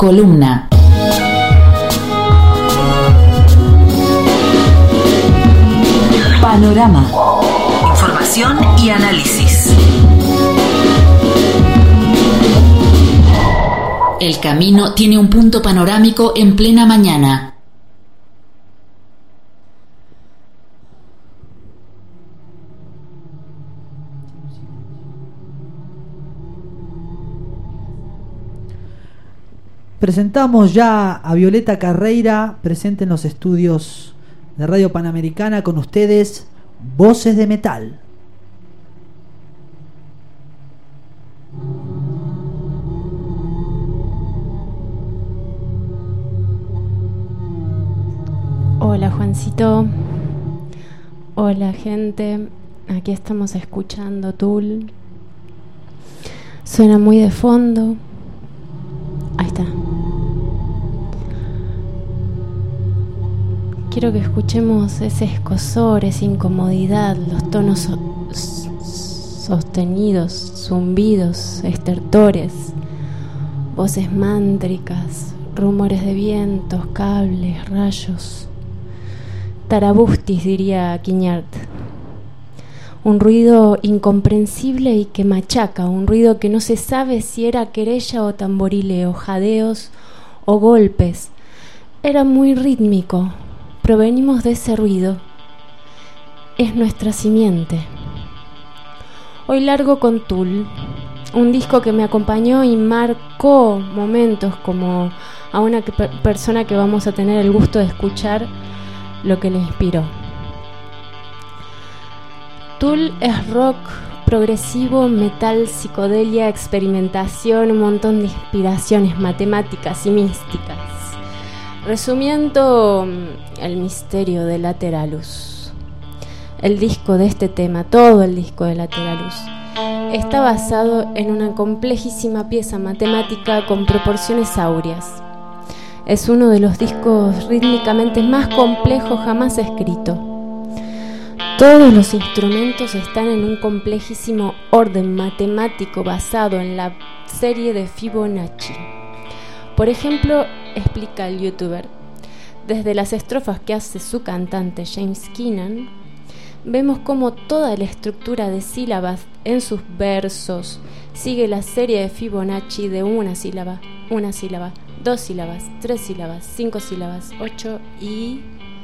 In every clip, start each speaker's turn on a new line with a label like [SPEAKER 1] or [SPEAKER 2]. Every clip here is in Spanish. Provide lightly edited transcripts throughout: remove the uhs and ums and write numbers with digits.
[SPEAKER 1] Columna. Panorama. Información y análisis. El camino tiene un punto panorámico en plena mañana.
[SPEAKER 2] Presentamos ya a Violeta Carreira, presente en los estudios de Radio Panamericana, con ustedes, Voces de Metal.
[SPEAKER 3] Hola Juancito, hola gente, aquí estamos escuchando Tool. Suena muy de fondo. Ahí está. Quiero que escuchemos ese escozor, esa incomodidad, los tonos sostenidos, zumbidos, estertores, voces mántricas, rumores de vientos, cables, rayos. Tarabustis, diría Quiñart. Un ruido incomprensible y que machaca, un ruido que no se sabe si era querella o tamborileo, jadeos o golpes. Era muy rítmico, provenimos de ese ruido. Es nuestra simiente. Hoy largo con Tool, un disco que me acompañó y marcó momentos, como a una persona que vamos a tener el gusto de escuchar lo que le inspiró. Tool es rock progresivo, metal, psicodelia, experimentación, un montón de inspiraciones matemáticas y místicas. Resumiendo, el misterio de Lateralus. El disco de este tema, todo el disco de Lateralus, está basado en una complejísima pieza matemática con proporciones áureas. Es uno de los discos rítmicamente más complejos jamás escrito. Todos los instrumentos están en un complejísimo orden matemático basado en la serie de Fibonacci. Por ejemplo, explica el youtuber, desde las estrofas que hace su cantante James Keenan, vemos cómo toda la estructura de sílabas en sus versos sigue la serie de Fibonacci de una sílaba, 2 sílabas, 3 sílabas, 5 sílabas, 8 y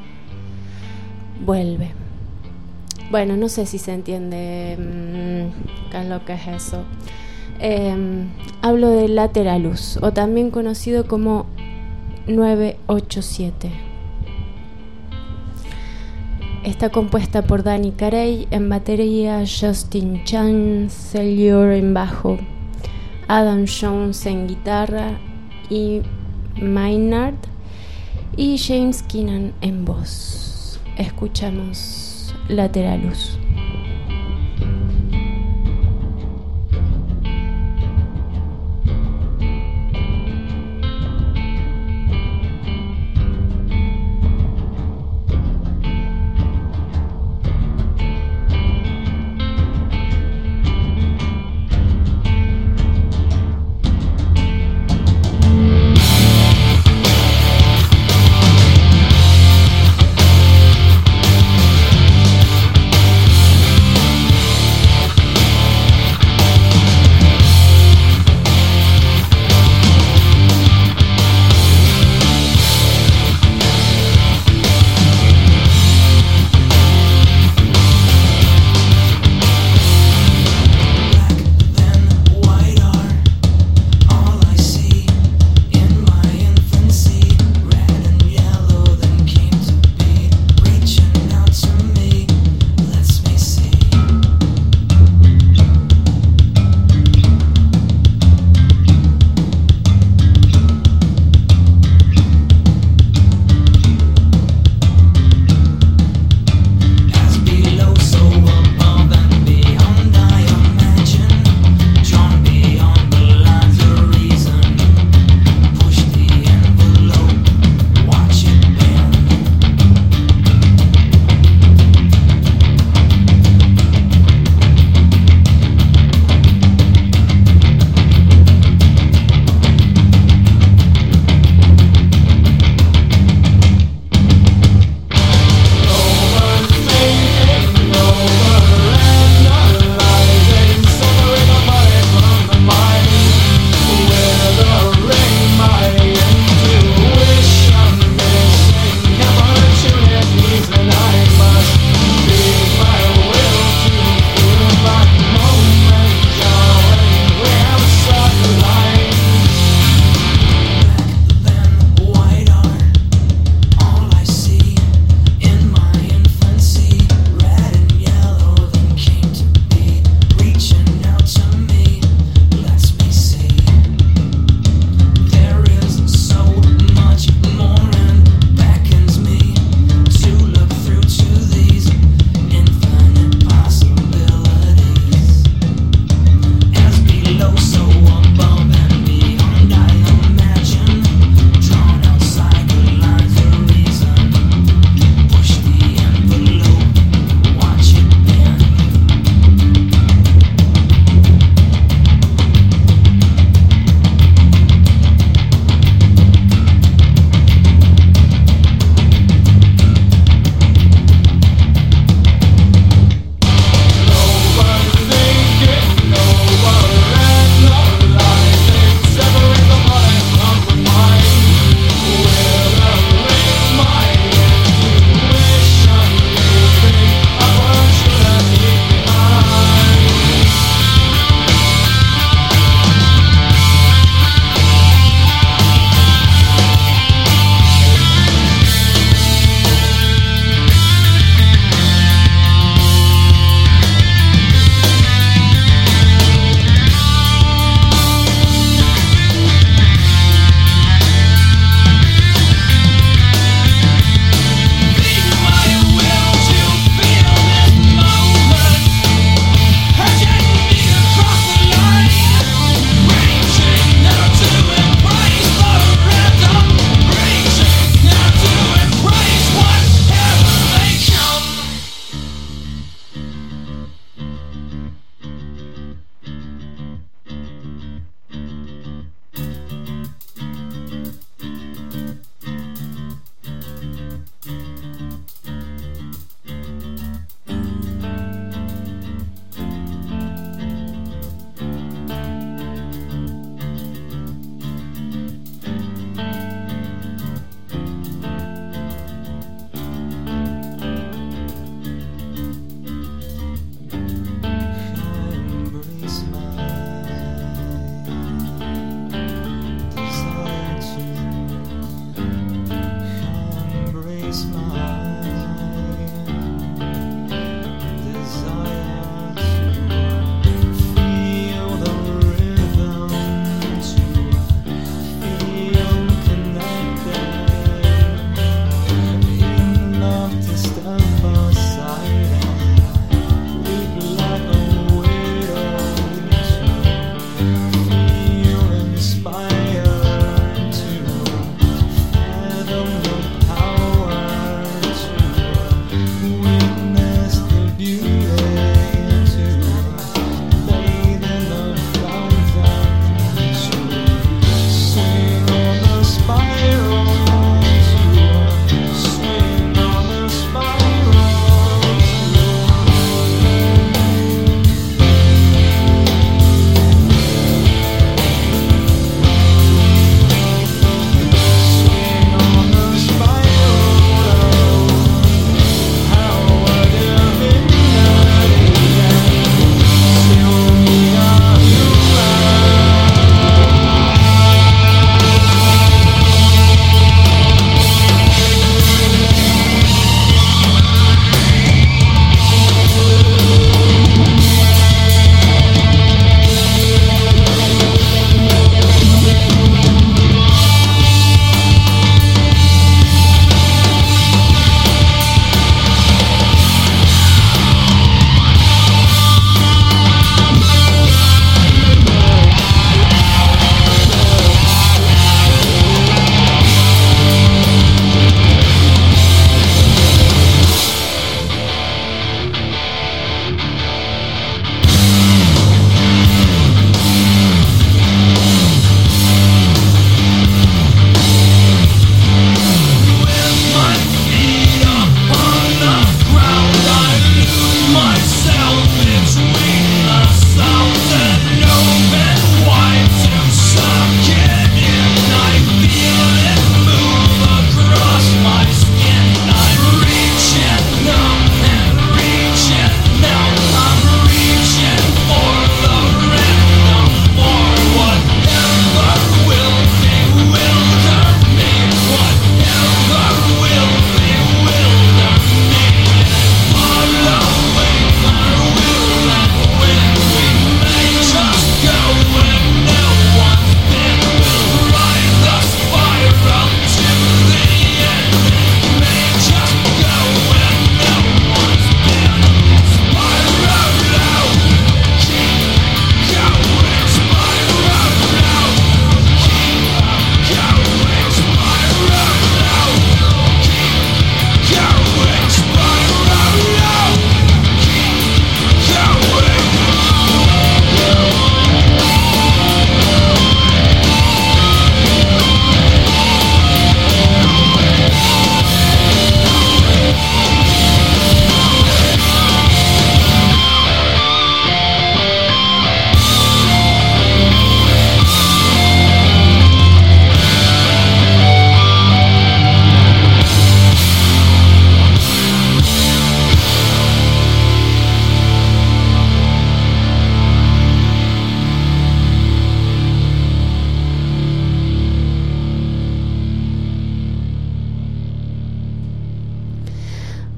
[SPEAKER 3] vuelve. Bueno, no sé si se entiende qué es lo que es eso. Hablo de Lateralus, o también conocido como 987. Está compuesta por Danny Carey en batería, Justin Chancellor en bajo, Adam Jones en guitarra y Maynard, y James Keenan en voz. Escuchamos Lateralus.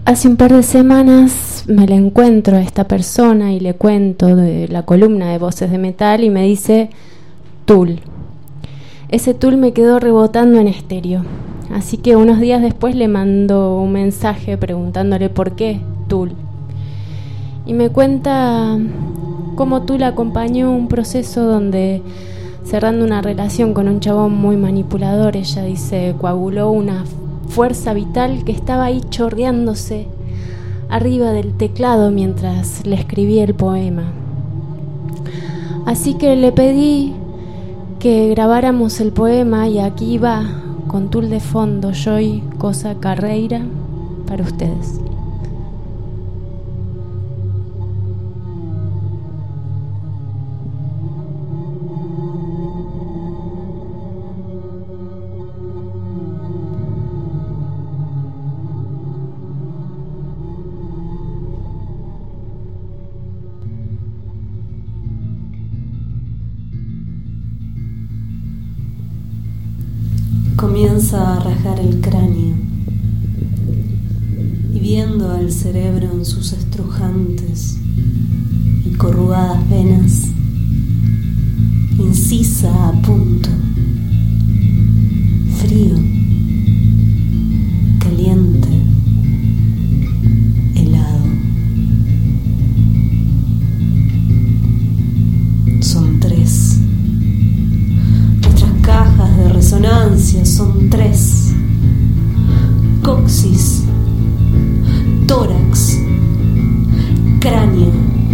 [SPEAKER 3] Hace un par de semanas me la encuentro a esta persona y le cuento de la columna de Voces de Metal y me dice Tool. Ese Tool me quedó rebotando en estéreo, así que unos días después le mando un mensaje preguntándole por qué Tool. Y me cuenta cómo Tool acompañó un proceso donde, cerrando una relación con un chabón muy manipulador, ella dice, coaguló una fuerza vital que estaba ahí chorreándose arriba del teclado mientras le escribía el poema. Así que le pedí que grabáramos el poema y aquí va, con Tool de fondo, Joy Cosa Carreira, para ustedes.
[SPEAKER 4] Comienza a rajar el cráneo y viendo al cerebro en sus estrujantes y corrugadas venas, incisa a punto, frío, caliente, helado. Son tres. Cajas de resonancia son tres: coxis, tórax, cráneo.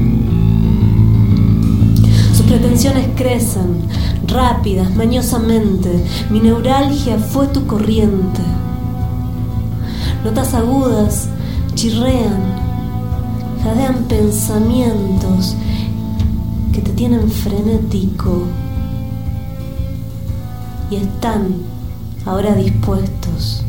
[SPEAKER 4] Sus pretensiones crecen, rápidas, mañosamente. Mi neuralgia fue tu corriente. Notas agudas chirrean, jadean pensamientos que te tienen frenético. Y están ahora dispuestos.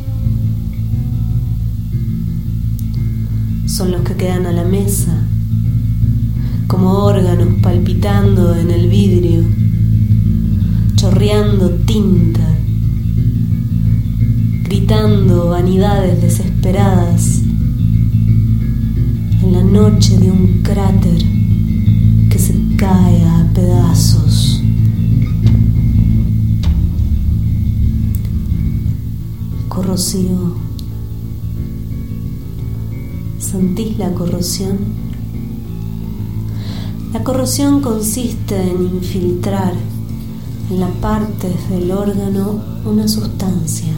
[SPEAKER 4] Son los que quedan a la mesa, como órganos palpitando en el vidrio, chorreando tinta, gritando vanidades desesperadas, en la noche de un cráter que se cae a pedazos. Corrosivo. ¿Sentís la corrosión? La corrosión consiste en infiltrar en las partes del órgano una sustancia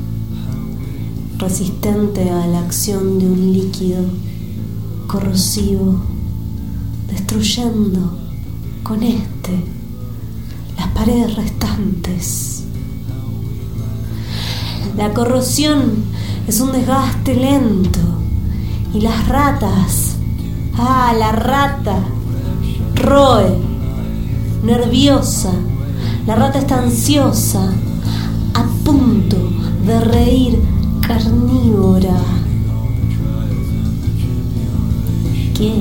[SPEAKER 4] resistente a la acción de un líquido corrosivo, destruyendo con las paredes restantes. La corrosión es un desgaste lento y las ratas, la rata roe, nerviosa, la rata está ansiosa, a punto de reír, carnívora. ¿Qué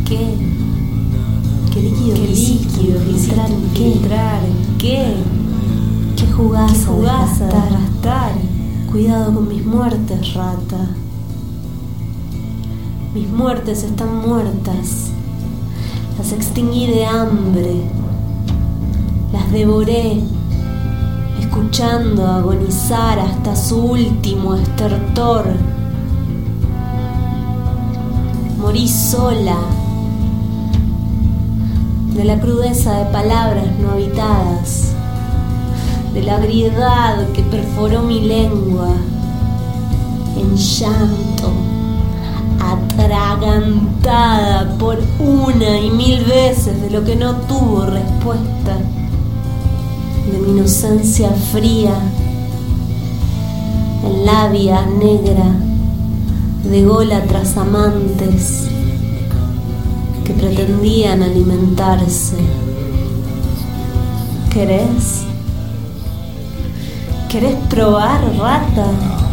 [SPEAKER 4] líquido filtrar? ¿Qué jugás a desgastar? Cuidado con mis muertes, rata. Mis muertes están muertas. Las extinguí de hambre. Las devoré, escuchando agonizar hasta su último estertor. Morí sola, de la crudeza de palabras no habitadas, de la agriedad que perforó mi lengua, en llanto, atragantada por una y mil veces de lo que no tuvo respuesta, de mi inocencia fría, en labia negra, de gólatras amantes que pretendían alimentarse. ¿Querés probar, rata?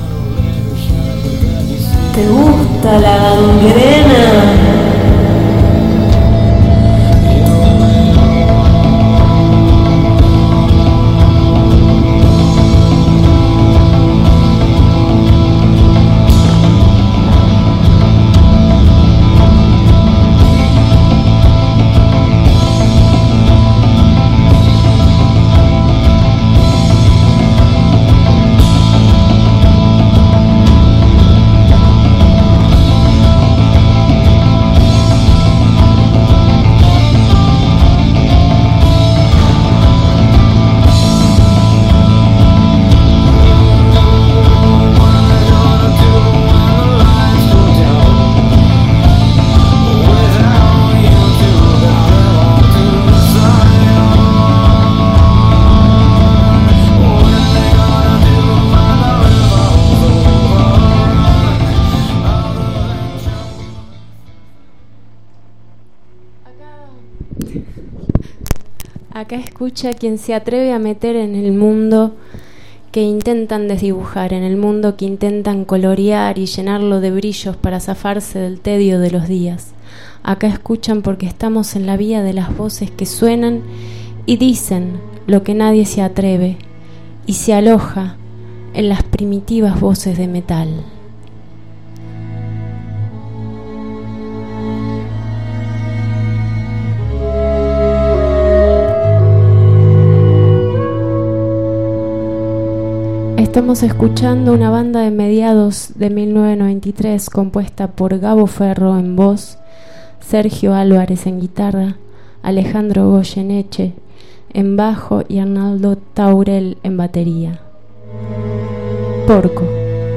[SPEAKER 4] ¿Te gusta la gangrena?
[SPEAKER 3] Acá escucha quien se atreve a meter en el mundo que intentan desdibujar, en el mundo que intentan colorear y llenarlo de brillos para zafarse del tedio de los días. Acá escuchan porque estamos en la vía de las voces que suenan y dicen lo que nadie se atreve y se aloja en las primitivas voces de metal. Estamos escuchando una banda de mediados de 1993 compuesta por Gabo Ferro en voz, Sergio Álvarez en guitarra, Alejandro Goyeneche en bajo y Arnaldo Taurel en batería. Porco.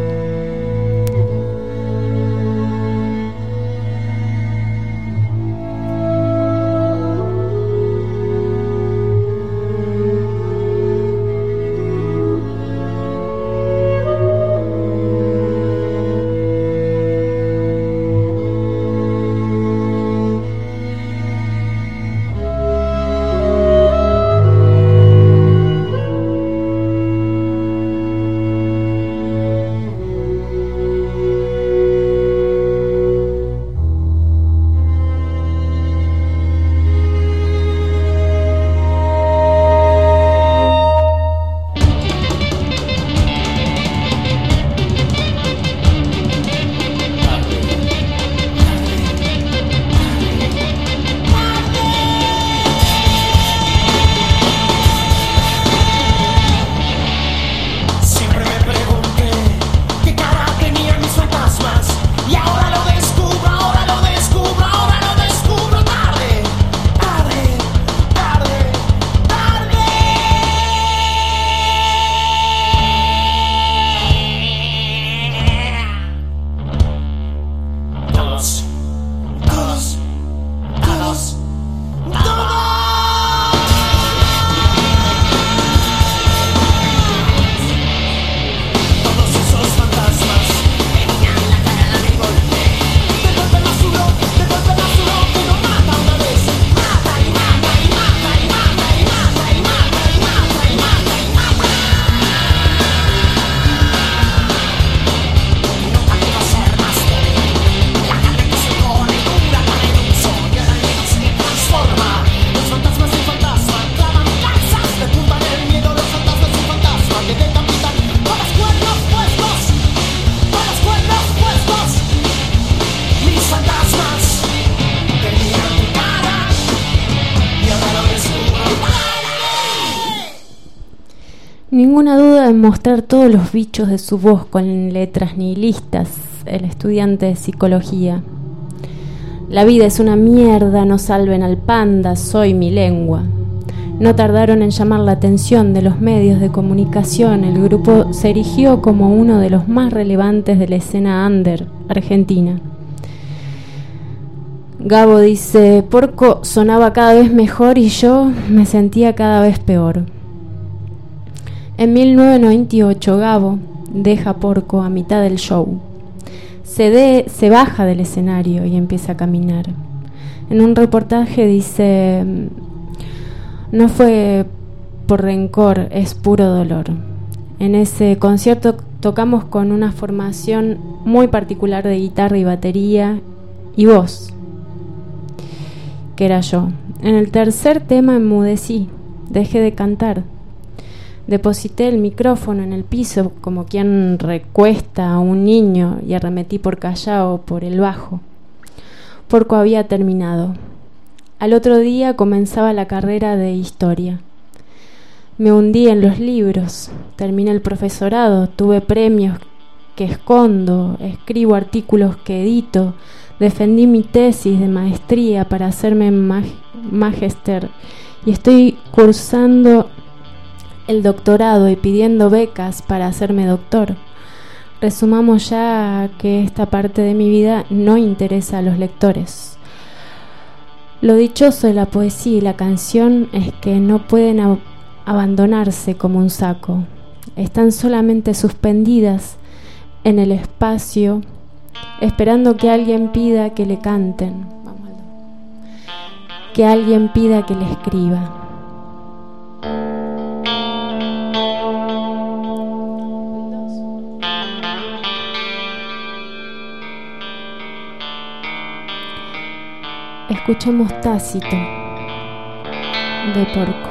[SPEAKER 3] Ninguna duda en mostrar todos los bichos de su voz con letras nihilistas, el estudiante de psicología. La vida es una mierda, no salven al panda, soy mi lengua. No tardaron en llamar la atención de los medios de comunicación. El grupo se erigió como uno de los más relevantes de la escena under argentina. Gabo dice, Porco sonaba cada vez mejor y yo me sentía cada vez peor. En 1998 Gabo deja Porco a mitad del show. Se baja del escenario y empieza a caminar. En un reportaje dice, no fue por rencor, es puro dolor. En ese concierto tocamos con una formación muy particular de guitarra y batería y voz, que era yo. En el tercer tema enmudecí, dejé de cantar. Deposité el micrófono en el piso como quien recuesta a un niño y arremetí por Callao por el bajo. Porco había terminado. Al otro día comenzaba la carrera de historia. Me hundí en los libros, terminé el profesorado, tuve premios que escondo, escribo artículos que edito, defendí mi tesis de maestría para hacerme magíster y estoy cursando el doctorado y pidiendo becas para hacerme doctor. Resumamos ya que esta parte de mi vida no interesa a los lectores. Lo dichoso de la poesía y la canción es que no pueden abandonarse como un saco. Están solamente suspendidas en el espacio, esperando que alguien pida que le canten, que alguien pida que le escriba. escuchamos Tácito de Porco.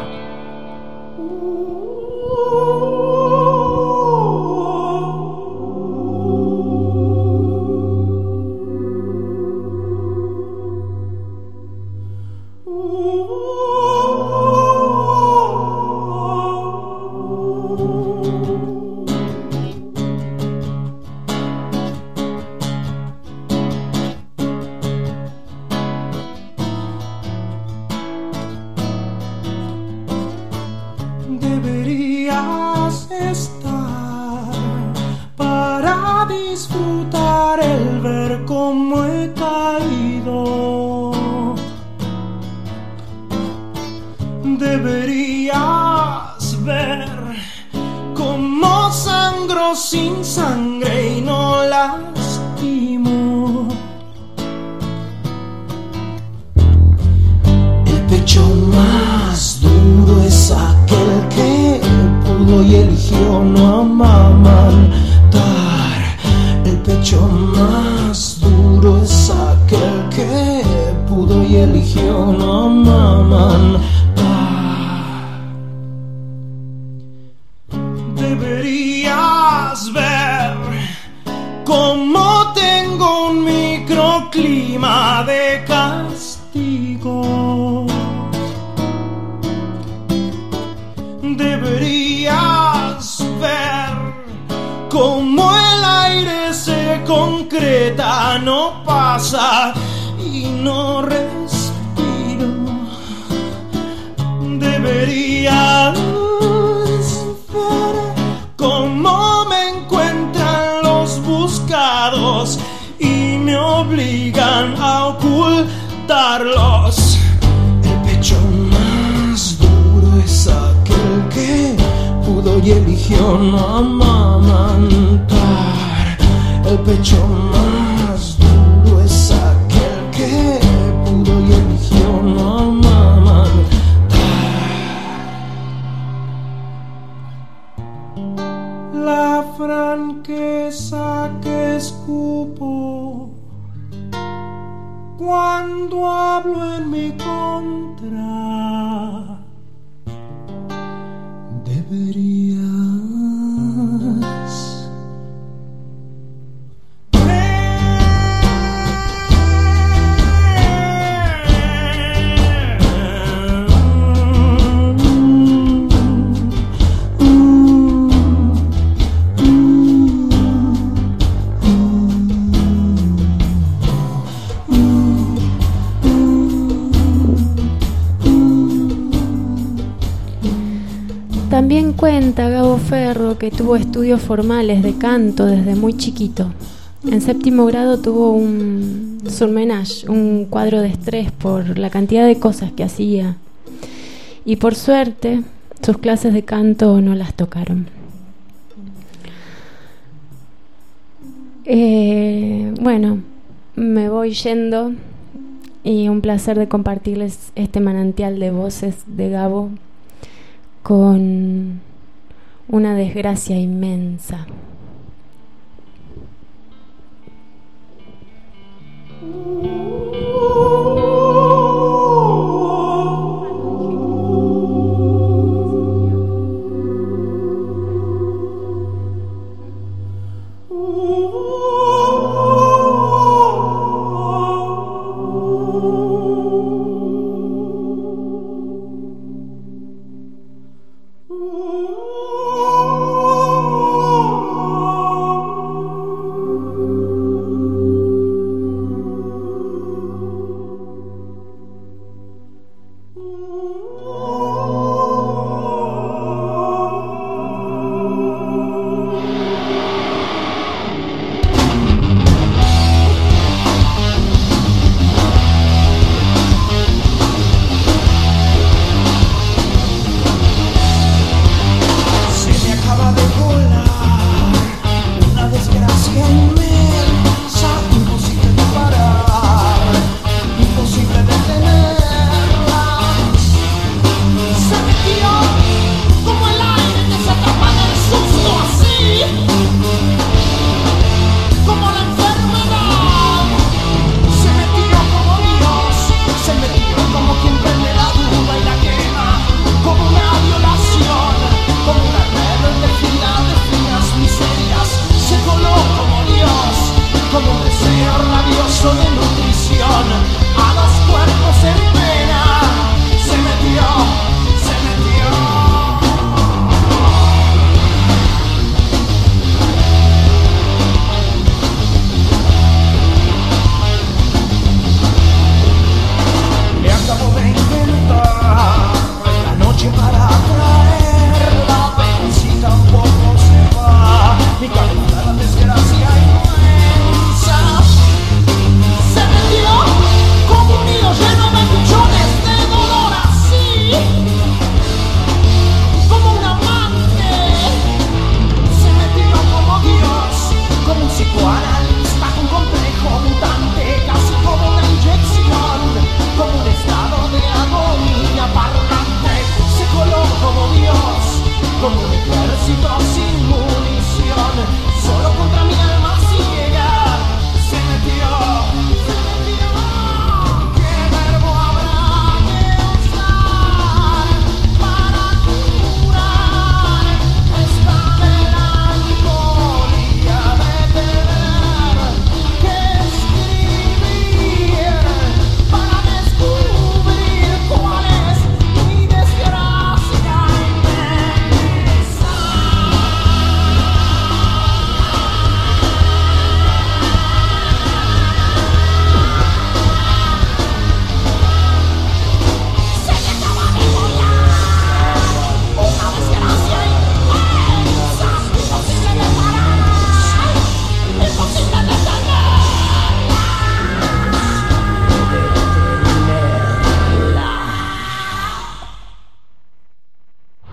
[SPEAKER 5] Deberías estar para disfrutar el ver cómo he caído. Deberías ver cómo sangro sin sangre y no lastimo. El pecho más duro es aquel que pudo y eligió no amamantar. El pecho más duro es aquel que pudo y eligió no amamantar. Deberías ver cómo tengo un microclima de castigo. Deberías ver cómo el aire se concreta, no pasa y no respiro. Deberías ver cómo me encuentran los buscados y me obligan a ocultarlos. El pecho más duro es aquel que pudo y eligió no amamantar. El pecho más duro es aquel que pudo y eligió no amamantar. La franqueza que escupo cuando hablo en mi contra. Deberías
[SPEAKER 3] También cuenta Gabo Ferro que tuvo estudios formales de canto desde muy chiquito. En séptimo grado tuvo un surmenage, un cuadro de estrés por la cantidad de cosas que hacía. Y por suerte, sus clases de canto no las tocaron. Bueno, me voy yendo y un placer de compartirles este manantial de voces de Gabo con una desgracia inmensa.